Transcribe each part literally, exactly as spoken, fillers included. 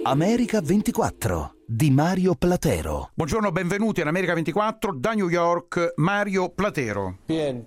America ventiquattro di Mario Platero. Buongiorno, benvenuti in America ventiquattro, da New York Mario Platero.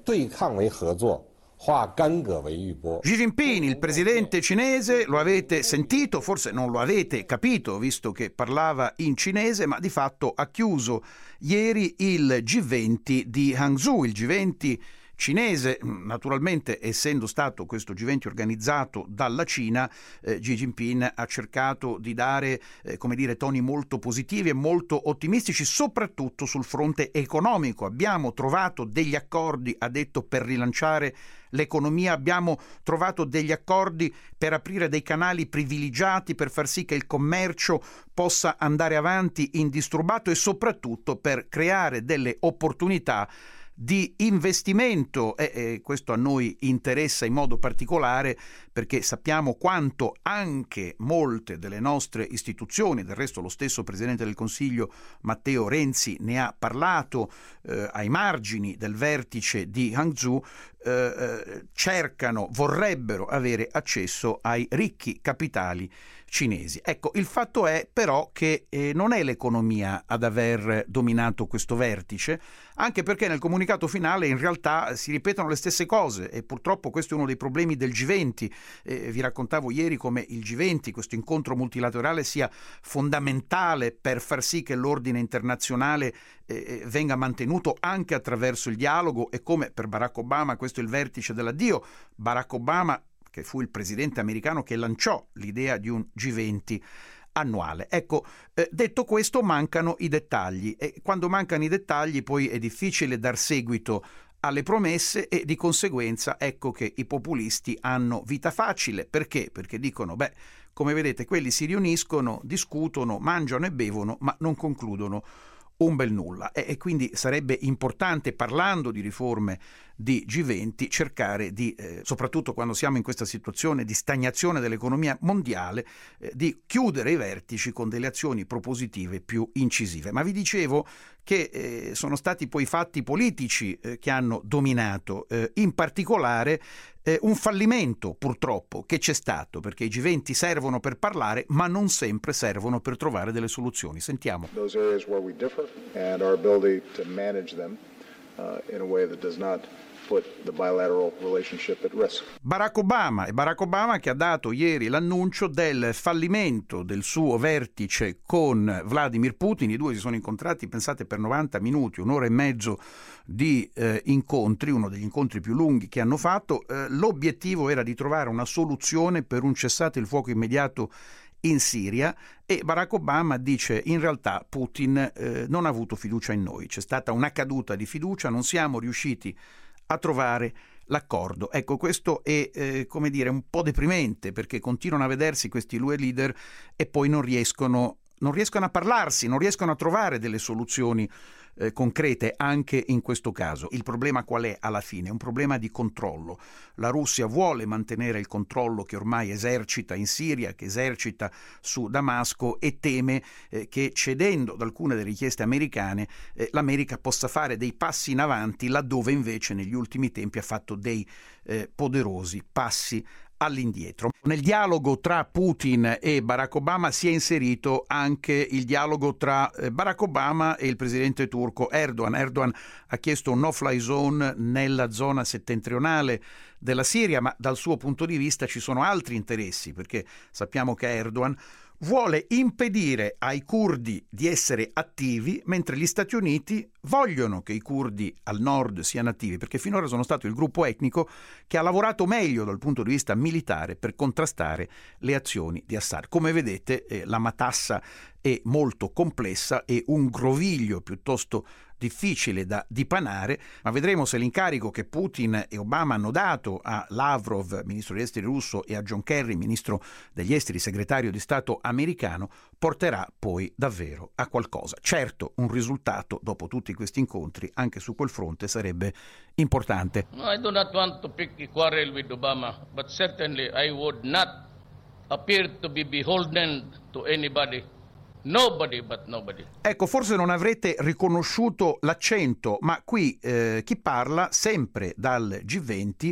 Xi Jinping, il presidente cinese, lo avete sentito, forse non lo avete capito visto che parlava in cinese, ma di fatto ha chiuso ieri il G venti di Hangzhou, il G venti cinese. Naturalmente, essendo stato questo G venti organizzato dalla Cina, eh, Xi Jinping ha cercato di dare eh, come dire, toni molto positivi e molto ottimistici, soprattutto sul fronte economico. Abbiamo trovato degli accordi, ha detto, per rilanciare l'economia, abbiamo trovato degli accordi per aprire dei canali privilegiati per far sì che il commercio possa andare avanti indisturbato e soprattutto per creare delle opportunità di investimento, e, e questo a noi interessa in modo particolare perché sappiamo quanto anche molte delle nostre istituzioni, del resto lo stesso Presidente del Consiglio Matteo Renzi ne ha parlato eh, ai margini del vertice di Hangzhou, eh, eh, cercano, vorrebbero avere accesso ai ricchi capitali cinesi. Ecco, il fatto è però che eh, non è l'economia ad aver dominato questo vertice, anche perché nel comunicato finale in realtà si ripetono le stesse cose e purtroppo questo è uno dei problemi del G venti. Eh, vi raccontavo ieri come il G venti, questo incontro multilaterale, sia fondamentale per far sì che l'ordine internazionale eh, venga mantenuto anche attraverso il dialogo, e come per Barack Obama questo è il vertice dell'addio. Barack Obama, che fu il presidente americano che lanciò l'idea di un G venti annuale. Ecco, eh, detto questo, mancano i dettagli, e quando mancano i dettagli poi è difficile dar seguito alle promesse e di conseguenza ecco che i populisti hanno vita facile. Perché? Perché dicono, beh, come vedete quelli si riuniscono, discutono, mangiano e bevono, ma non concludono un bel nulla, e, e quindi sarebbe importante, parlando di riforme di G venti, cercare di, eh, soprattutto quando siamo in questa situazione di stagnazione dell'economia mondiale, eh, di chiudere i vertici con delle azioni propositive più incisive. Ma vi dicevo che eh, sono stati poi i fatti politici eh, che hanno dominato, eh, in particolare eh, un fallimento purtroppo che c'è stato, perché i G venti servono per parlare ma non sempre servono per trovare delle soluzioni. Sentiamo. Those areas where we differ and our ability to manage them uh, in a way that does not put the bilateral relationship at risk. Barack Obama, e Barack Obama che ha dato ieri l'annuncio del fallimento del suo vertice con Vladimir Putin. I due si sono incontrati, pensate, per novanta minuti, un'ora e mezzo di eh, incontri, uno degli incontri più lunghi che hanno fatto. Eh, l'obiettivo era di trovare una soluzione per un cessate il fuoco immediato in Siria, e Barack Obama dice: in realtà Putin eh, non ha avuto fiducia in noi, c'è stata una caduta di fiducia, non siamo riusciti a trovare l'accordo. Ecco, questo è eh, come dire un po' deprimente, perché continuano a vedersi questi due leader e poi non riescono non riescono a parlarsi, non riescono a trovare delle soluzioni eh, concrete anche in questo caso. Il problema qual è alla fine? È un problema di controllo. La Russia vuole mantenere il controllo che ormai esercita in Siria, che esercita su Damasco, e teme eh, che cedendo ad alcune delle richieste americane eh, l'America possa fare dei passi in avanti laddove invece negli ultimi tempi ha fatto dei eh, poderosi passi all'indietro. Nel dialogo tra Putin e Barack Obama si è inserito anche il dialogo tra Barack Obama e il presidente turco Erdogan. Erdogan ha chiesto un no-fly zone nella zona settentrionale della Siria, ma dal suo punto di vista ci sono altri interessi, perché sappiamo che Erdogan vuole impedire ai curdi di essere attivi, mentre gli Stati Uniti vogliono che i curdi al nord siano attivi, perché finora sono stato il gruppo etnico che ha lavorato meglio dal punto di vista militare per contrastare le azioni di Assad. Come vedete eh, la matassa è molto complessa e un groviglio piuttosto difficile da dipanare, ma vedremo se l'incarico che Putin e Obama hanno dato a Lavrov, ministro degli esteri russo, e a John Kerry, ministro degli esteri, segretario di Stato americano, porterà poi davvero a qualcosa. Certo, un risultato dopo tutti questi incontri anche su quel fronte sarebbe importante. No, I do not want to pick a quarrel with Obama, but certainly I would not appear to be beholden to anybody. Nobody but nobody. Ecco, forse non avrete riconosciuto l'accento, ma qui eh, chi parla sempre dal G venti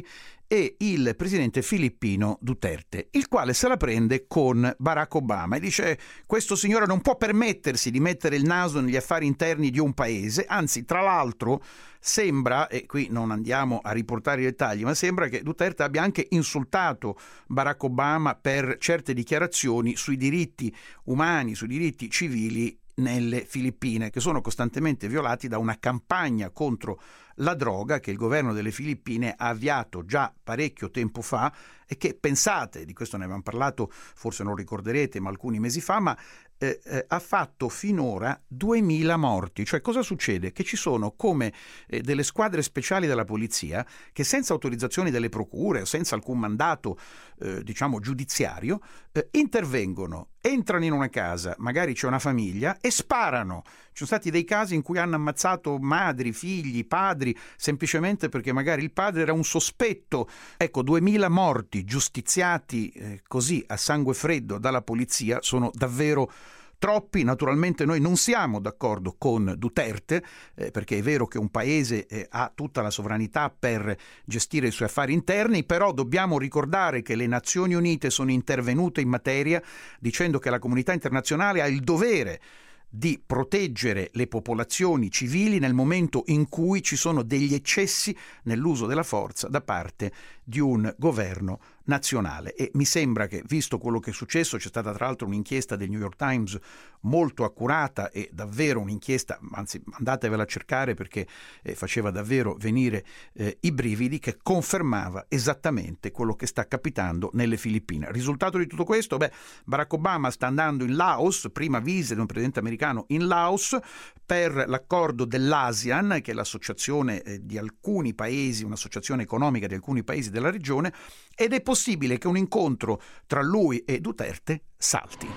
e il presidente filippino Duterte, il quale se la prende con Barack Obama e dice: questo signore non può permettersi di mettere il naso negli affari interni di un paese, anzi, tra l'altro sembra, e qui non andiamo a riportare i dettagli, ma sembra che Duterte abbia anche insultato Barack Obama per certe dichiarazioni sui diritti umani, sui diritti civili nelle Filippine, che sono costantemente violati da una campagna contro la droga che il governo delle Filippine ha avviato già parecchio tempo fa e che, pensate, di questo ne avevamo parlato, forse non ricorderete, ma alcuni mesi fa, ma eh, eh, ha fatto finora duemila morti. Cioè, cosa succede? Che ci sono come eh, delle squadre speciali della polizia che, senza autorizzazioni delle procure o senza alcun mandato eh, diciamo giudiziario, eh, intervengono, entrano in una casa, magari c'è una famiglia, e sparano. Ci sono stati dei casi in cui hanno ammazzato madri, figli, padri, semplicemente perché magari il padre era un sospetto. Ecco, duemila morti giustiziati eh, così a sangue freddo dalla polizia sono davvero troppi. Naturalmente noi non siamo d'accordo con Duterte, eh, perché è vero che un paese eh, ha tutta la sovranità per gestire i suoi affari interni, però dobbiamo ricordare che le Nazioni Unite sono intervenute in materia dicendo che la comunità internazionale ha il dovere di proteggere le popolazioni civili nel momento in cui ci sono degli eccessi nell'uso della forza da parte di un governo nazionale. E mi sembra che, visto quello che è successo, c'è stata tra l'altro un'inchiesta del New York Times molto accurata, e davvero un'inchiesta, anzi andatevela a cercare perché eh, faceva davvero venire eh, i brividi, che confermava esattamente quello che sta capitando nelle Filippine. Il risultato di tutto questo? Beh, Barack Obama sta andando in Laos, prima visita di un presidente americano in Laos per l'accordo dell'ASEAN, che è l'associazione eh, di alcuni paesi, un'associazione economica di alcuni paesi della regione, ed è possibile che un incontro tra lui e Duterte salti.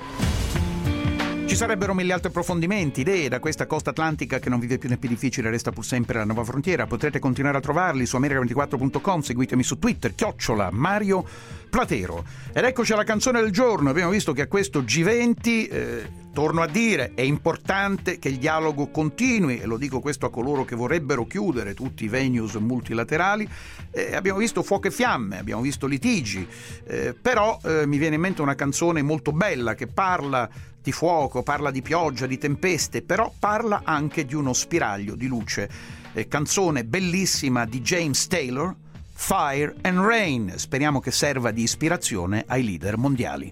Ci sarebbero mille altri approfondimenti, idee da questa costa atlantica che non vive più né più difficile, resta pur sempre la nuova frontiera. Potrete continuare a trovarli su america ventiquattro punto com, seguitemi su Twitter, chiocciola Mario Platero. Ed eccoci alla canzone del giorno. Abbiamo visto che a questo G venti, eh, torno a dire, è importante che il dialogo continui, e lo dico questo a coloro che vorrebbero chiudere tutti i venues multilaterali. Eh, abbiamo visto fuoco e fiamme, abbiamo visto litigi, eh, però eh, mi viene in mente una canzone molto bella che parla di fuoco, parla di pioggia, di tempeste, però parla anche di uno spiraglio di luce. Eh, canzone bellissima di James Taylor, Fire and Rain. Speriamo che serva di ispirazione ai leader mondiali.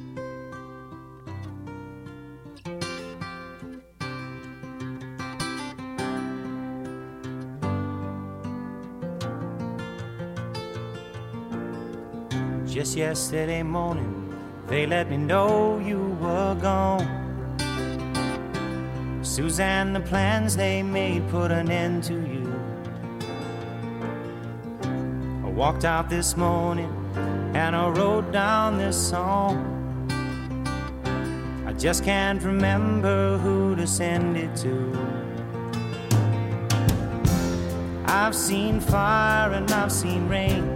Just yesterday morning they let me know you were gone. Suzanne, the plans they made put an end to you. I walked out this morning and I wrote down this song. I just can't remember who to send it to. I've seen fire and I've seen rain.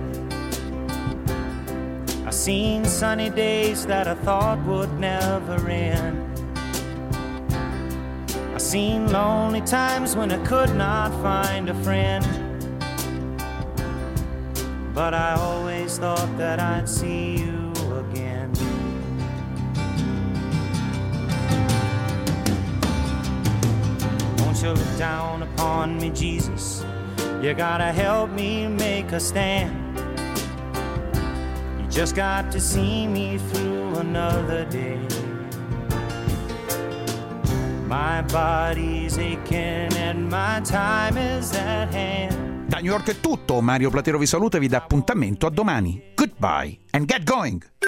I've seen sunny days that I thought would never end. I've seen lonely times when I could not find a friend. But I always thought that I'd see you again. Won't you look down upon me, Jesus? You gotta help me make a stand. Just got to see me through another day. My body's aching and my time is at hand. Da New York è tutto, Mario Platero vi saluta e vi dà appuntamento a domani. Goodbye and get going!